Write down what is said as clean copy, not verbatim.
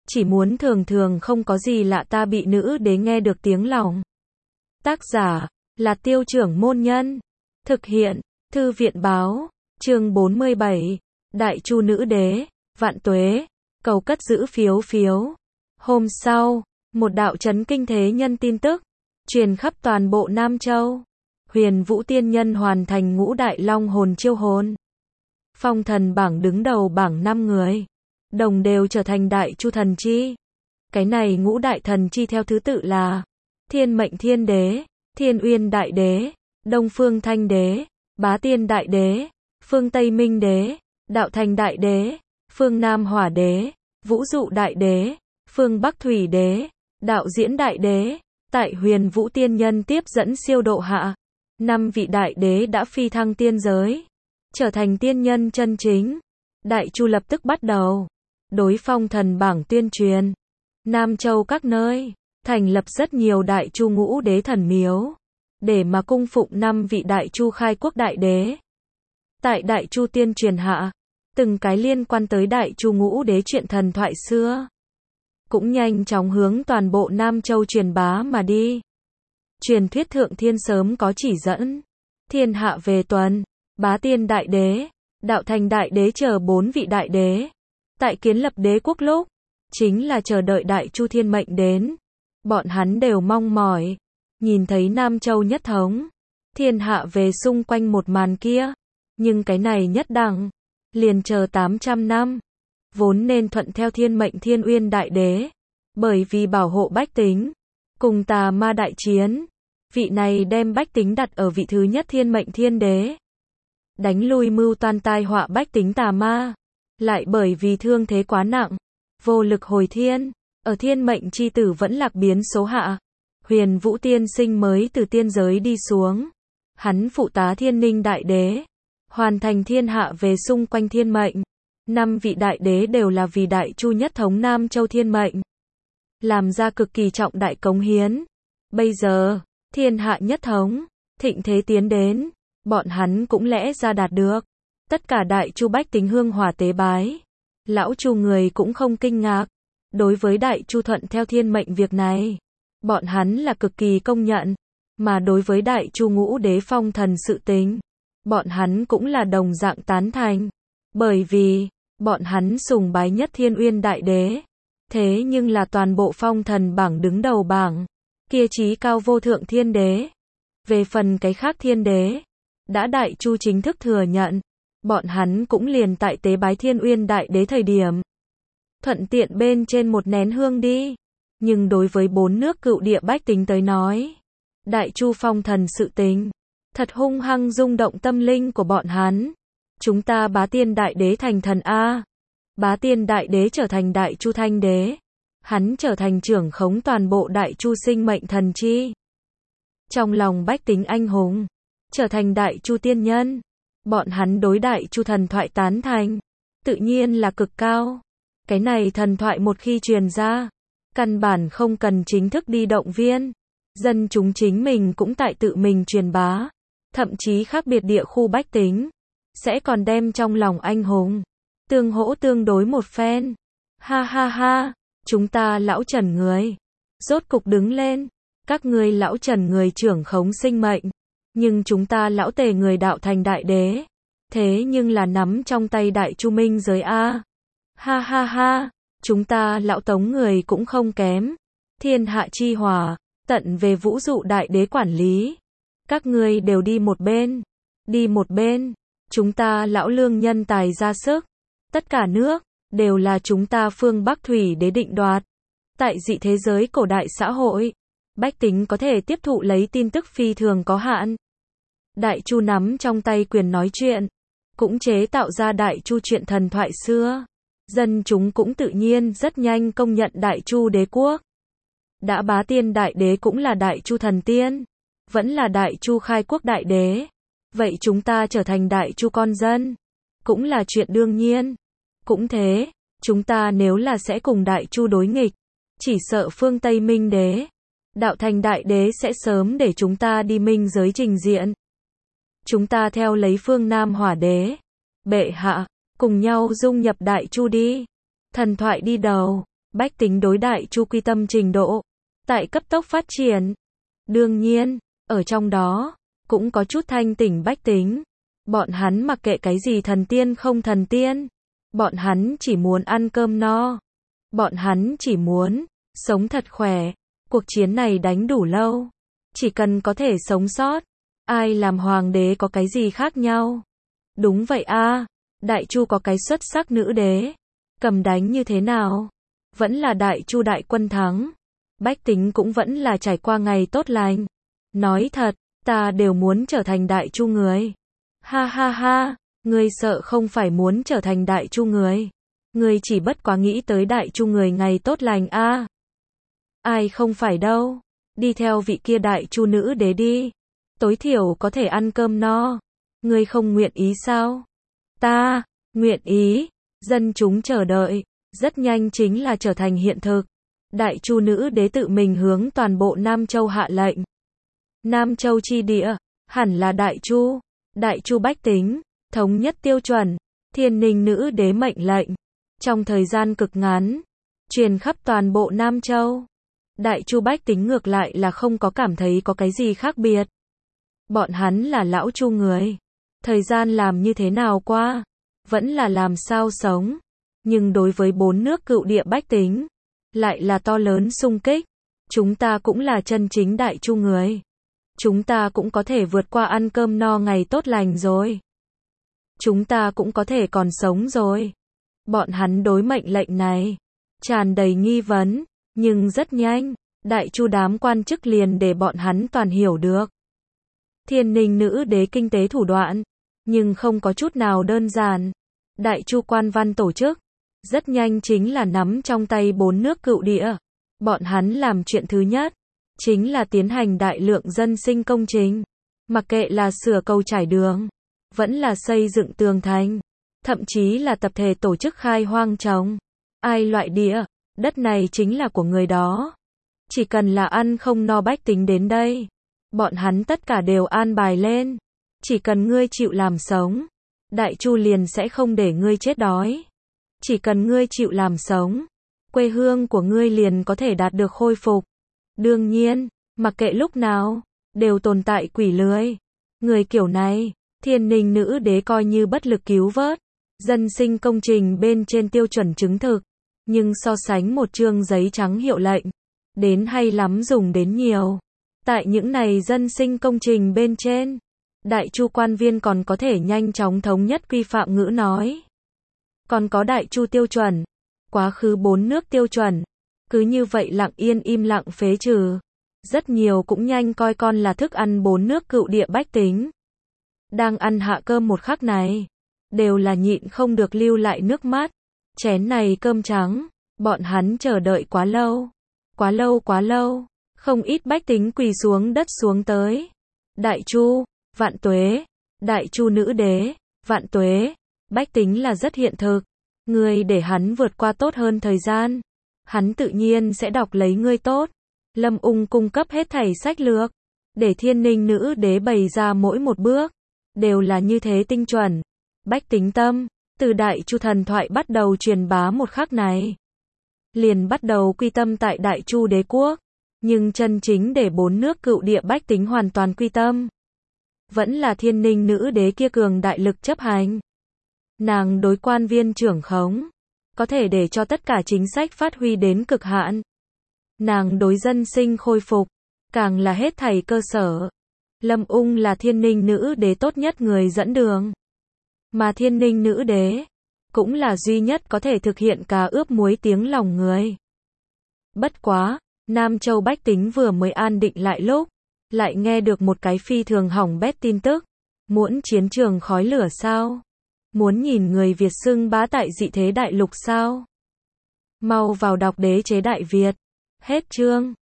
chỉ muốn thường thường không có gì lạ ta bị nữ đế nghe được tiếng lòng. Tác giả là Tiêu Trưởng Môn Nhân. Thực hiện Thư viện Báo. Chương 47. Đại Chu nữ đế, vạn tuế. Cầu cất giữ phiếu phiếu. Hôm sau, một đạo chấn kinh thế nhân tin tức truyền khắp toàn bộ Nam Châu. Huyền Vũ Tiên Nhân hoàn thành ngũ đại long hồn chiêu hồn. Phong thần bảng đứng đầu bảng 5 người, đồng đều trở thành đại chu thần chi. Cái này ngũ đại thần chi theo thứ tự là Thiên Mệnh Thiên Đế, Thiên Uyên Đại Đế, Đông Phương Thanh Đế, Bá Tiên Đại Đế, Phương Tây Minh Đế, Đạo Thành Đại Đế, Phương Nam Hỏa Đế, Vũ Dụ Đại Đế, Phương Bắc Thủy Đế, Đạo Diễn Đại Đế. Tại Huyền Vũ Tiên Nhân tiếp dẫn siêu độ hạ, 5 vị đại đế đã phi thăng tiên giới, trở thành tiên nhân chân chính. Đại Chu lập tức bắt đầu đối phong thần bảng tuyên truyền. Nam Châu các nơi thành lập rất nhiều đại chu ngũ đế thần miếu để mà cung phụng 5 vị đại chu khai quốc đại đế. Tại đại chu tiên truyền hạ, từng cái liên quan tới đại chu ngũ đế chuyện thần thoại xưa cũng nhanh chóng hướng toàn bộ Nam Châu truyền bá mà đi. Truyền thuyết thượng thiên sớm có chỉ dẫn, thiên hạ về tuần, Bá Tiên Đại Đế, Đạo Thành Đại Đế chờ 4 vị đại đế tại kiến lập đế quốc lúc chính là chờ đợi đại chu thiên mệnh đến. Bọn hắn đều mong mỏi nhìn thấy Nam Châu nhất thống, thiên hạ về xung quanh một màn kia. Nhưng cái này nhất đẳng liền chờ 800 năm, vốn nên thuận theo thiên mệnh Thiên Uyên Đại Đế, bởi vì bảo hộ bách tính cùng tà ma đại chiến, vị này đem bách tính đặt ở vị thứ nhất thiên mệnh thiên đế, đánh lui mưu toan tai họa bách tính tà ma, lại bởi vì thương thế quá nặng, vô lực hồi thiên, ở thiên mệnh chi tử vẫn lạc biến số hạ, Huyền Vũ tiên sinh mới từ tiên giới đi xuống, hắn phụ tá Thiên Ninh Đại Đế, hoàn thành thiên hạ về xung quanh thiên mệnh. 5 vị đại đế đều là vì đại chu nhất thống Nam Châu thiên mệnh, làm ra cực kỳ trọng đại cống hiến. Bây giờ, thiên hạ nhất thống, thịnh thế tiến đến, bọn hắn cũng lẽ ra đạt được. Tất cả đại chu bách tính hương hỏa tế bái. Lão chu người cũng không kinh ngạc. Đối với đại chu thuận theo thiên mệnh việc này, bọn hắn là cực kỳ công nhận. Mà đối với đại chu ngũ đế phong thần sự tình, bọn hắn cũng là đồng dạng tán thành. Bởi vì, bọn hắn sùng bái nhất Thiên Uyên Đại Đế. Thế nhưng là toàn bộ phong thần bảng đứng đầu bảng, kia chí cao vô thượng thiên đế. Về phần cái khác thiên đế, đã đại chu chính thức thừa nhận, bọn hắn cũng liền tại tế bái Thiên Uyên Đại Đế thời điểm, thuận tiện bên trên một nén hương đi. Nhưng đối với 4 nước cựu địa bách tính tới nói, đại chu phong thần sự tình, thật hung hăng rung động tâm linh của bọn hắn. Chúng ta Bá Tiên Đại Đế thành thần A. Bá Tiên Đại Đế trở thành đại chu thanh đế. Hắn trở thành trưởng khống toàn bộ đại chu sinh mệnh thần chi. Trong lòng bách tính anh hùng, trở thành đại chu tiên nhân. Bọn hắn đối đại chu thần thoại tán thành, tự nhiên là cực cao. Cái này thần thoại một khi truyền ra, căn bản không cần chính thức đi động viên. Dân chúng chính mình cũng tại tự mình truyền bá. Thậm chí khác biệt địa khu bách tính sẽ còn đem trong lòng anh hùng tương hỗ tương đối một phen. Ha ha ha, chúng ta lão Trần người rốt cục đứng lên. Các ngươi lão Trần người trưởng khống sinh mệnh, nhưng chúng ta lão Tề người Đạo Thành Đại Đế, thế nhưng là nắm trong tay đại chu minh giới a. Ha ha ha, chúng ta lão Tống người cũng không kém. Thiên hạ chi hòa, tận về Vũ Dụ Đại Đế quản lý. Các ngươi đều đi một bên, đi một bên. Chúng ta lão Lương nhân tài ra sức, tất cả nước đều là chúng ta phương Bắc Thủy Đế định đoạt. Tại dị thế giới cổ đại xã hội, bách tính có thể tiếp thụ lấy tin tức phi thường có hạn. Đại chu nắm trong tay quyền nói chuyện, cũng chế tạo ra đại chu chuyện thần thoại xưa. Dân chúng cũng tự nhiên rất nhanh công nhận đại chu đế quốc. Đã Bá Tiên Đại Đế cũng là đại chu thần tiên, vẫn là đại chu khai quốc đại đế. Vậy chúng ta trở thành đại chu con dân, cũng là chuyện đương nhiên. Cũng thế, chúng ta nếu là sẽ cùng đại chu đối nghịch, chỉ sợ phương Tây Minh Đế, Đạo Thành Đại Đế sẽ sớm để chúng ta đi minh giới trình diện. Chúng ta theo lấy phương Nam Hỏa Đế, bệ hạ, cùng nhau dung nhập đại chu đi. Thần thoại đi đầu, Bách tính đối Đại Chu quy tâm trình độ, tại cấp tốc phát triển. Đương nhiên, ở trong đó, cũng có chút thanh tỉnh bách tính. Bọn hắn mặc kệ cái gì thần tiên không thần tiên. Bọn hắn chỉ muốn ăn cơm no. Bọn hắn chỉ muốn sống thật khỏe. Cuộc chiến này đánh đủ lâu. Chỉ cần có thể sống sót. Ai làm hoàng đế có cái gì khác nhau. Đúng vậy a, Đại Chu có cái xuất sắc nữ đế. Cầm đánh như thế nào? Vẫn là Đại Chu đại quân thắng. Bách tính cũng vẫn là trải qua ngày tốt lành. Nói thật, ta đều muốn trở thành Đại Chu người. Ha ha ha, ngươi sợ không phải muốn trở thành Đại Chu người. Ngươi chỉ bất quá nghĩ tới Đại Chu người ngày tốt lành a. Ai không phải đâu. Đi theo vị kia Đại Chu nữ đế đi. Tối thiểu có thể ăn cơm no. Ngươi không nguyện ý sao? Ta, nguyện ý. Dân chúng chờ đợi. Rất nhanh chính là trở thành hiện thực. Đại Chu nữ đế tự mình hướng toàn bộ Nam Châu hạ lệnh. Nam Châu chi địa, hẳn là Đại Chu. Đại Chu bách tính, thống nhất tiêu chuẩn. Thiên Ninh nữ đế mệnh lệnh. Trong thời gian cực ngắn, truyền khắp toàn bộ Nam Châu. Đại Chu bách tính ngược lại là không có cảm thấy có cái gì khác biệt. Bọn hắn là lão Chu người. Thời gian làm như thế nào qua, vẫn là làm sao sống. Nhưng đối với 4 nước cựu địa bách tính, lại là to lớn xung kích. Chúng ta cũng là chân chính Đại Chu người. Chúng ta cũng có thể vượt qua ăn cơm no ngày tốt lành rồi. Chúng ta cũng có thể còn sống rồi. Bọn hắn đối mệnh lệnh này tràn đầy nghi vấn, nhưng rất nhanh, Đại Chu đám quan chức liền để bọn hắn toàn hiểu được. Thiên Ninh nữ đế kinh tế thủ đoạn, nhưng không có chút nào đơn giản. Đại Chu quan văn tổ chức, rất nhanh chính là nắm trong tay 4 nước cựu địa. Bọn hắn làm chuyện thứ nhất, chính là tiến hành đại lượng dân sinh công trình. Mặc kệ là sửa cầu trải đường, vẫn là xây dựng tường thành, thậm chí là tập thể tổ chức khai hoang trồng. Ai loại địa, đất này chính là của người đó. Chỉ cần là ăn không no bách tính đến đây, bọn hắn tất cả đều an bài lên. Chỉ cần ngươi chịu làm sống, Đại Chu liền sẽ không để ngươi chết đói. Chỉ cần ngươi chịu làm sống, quê hương của ngươi liền có thể đạt được khôi phục. Đương nhiên, mặc kệ lúc nào, đều tồn tại quỷ lười. Người kiểu này, Thiên Ninh nữ đế coi như bất lực cứu vớt. Dân sinh công trình bên trên tiêu chuẩn chứng thực. Nhưng so sánh một chương giấy trắng hiệu lệnh, đến hay lắm dùng đến nhiều. Tại những này dân sinh công trình bên trên, Đại Chu quan viên còn có thể nhanh chóng thống nhất quy phạm ngữ nói. Còn có Đại Chu tiêu chuẩn, quá khứ 4 nước tiêu chuẩn, cứ như vậy lặng yên im lặng phế trừ. Rất nhiều cũng nhanh coi con là thức ăn 4 nước cựu địa bách tính. Đang ăn hạ cơm một khắc này, đều là nhịn không được lưu lại nước mắt. Chén này cơm trắng, bọn hắn chờ đợi quá lâu. Quá lâu quá lâu, không ít bách tính quỳ xuống đất xuống tới. Đại Chu, vạn tuế. Đại Chu nữ đế, vạn tuế. Bách tính là rất hiện thực. Ngươi để hắn vượt qua tốt hơn thời gian, hắn tự nhiên sẽ đọc lấy ngươi tốt. Lâm Ung cung cấp hết thảy sách lược, để Thiên Ninh nữ đế bày ra mỗi một bước, đều là như thế tinh chuẩn. Bách tính tâm, từ Đại Chu thần thoại bắt đầu truyền bá một khắc này, liền bắt đầu quy tâm tại Đại Chu đế quốc. Nhưng chân chính để 4 nước cựu địa bách tính hoàn toàn quy tâm, vẫn là Thiên Ninh nữ đế kia cường đại lực chấp hành. Nàng đối quan viên trưởng khống, có thể để cho tất cả chính sách phát huy đến cực hạn. Nàng đối dân sinh khôi phục, càng là hết thảy cơ sở. Lâm Ung là Thiên Ninh nữ đế tốt nhất người dẫn đường. Mà Thiên Ninh nữ đế, cũng là duy nhất có thể thực hiện cá ướp muối tiếng lòng người. Bất quá, Nam Châu bách tính vừa mới an định lại lúc, lại nghe được một cái phi thường hỏng bét tin tức. Muốn chiến trường khói lửa sao? Muốn nhìn người Việt xưng bá tại dị thế đại lục sao? Mau vào đọc Đế chế Đại Việt. Hết chương.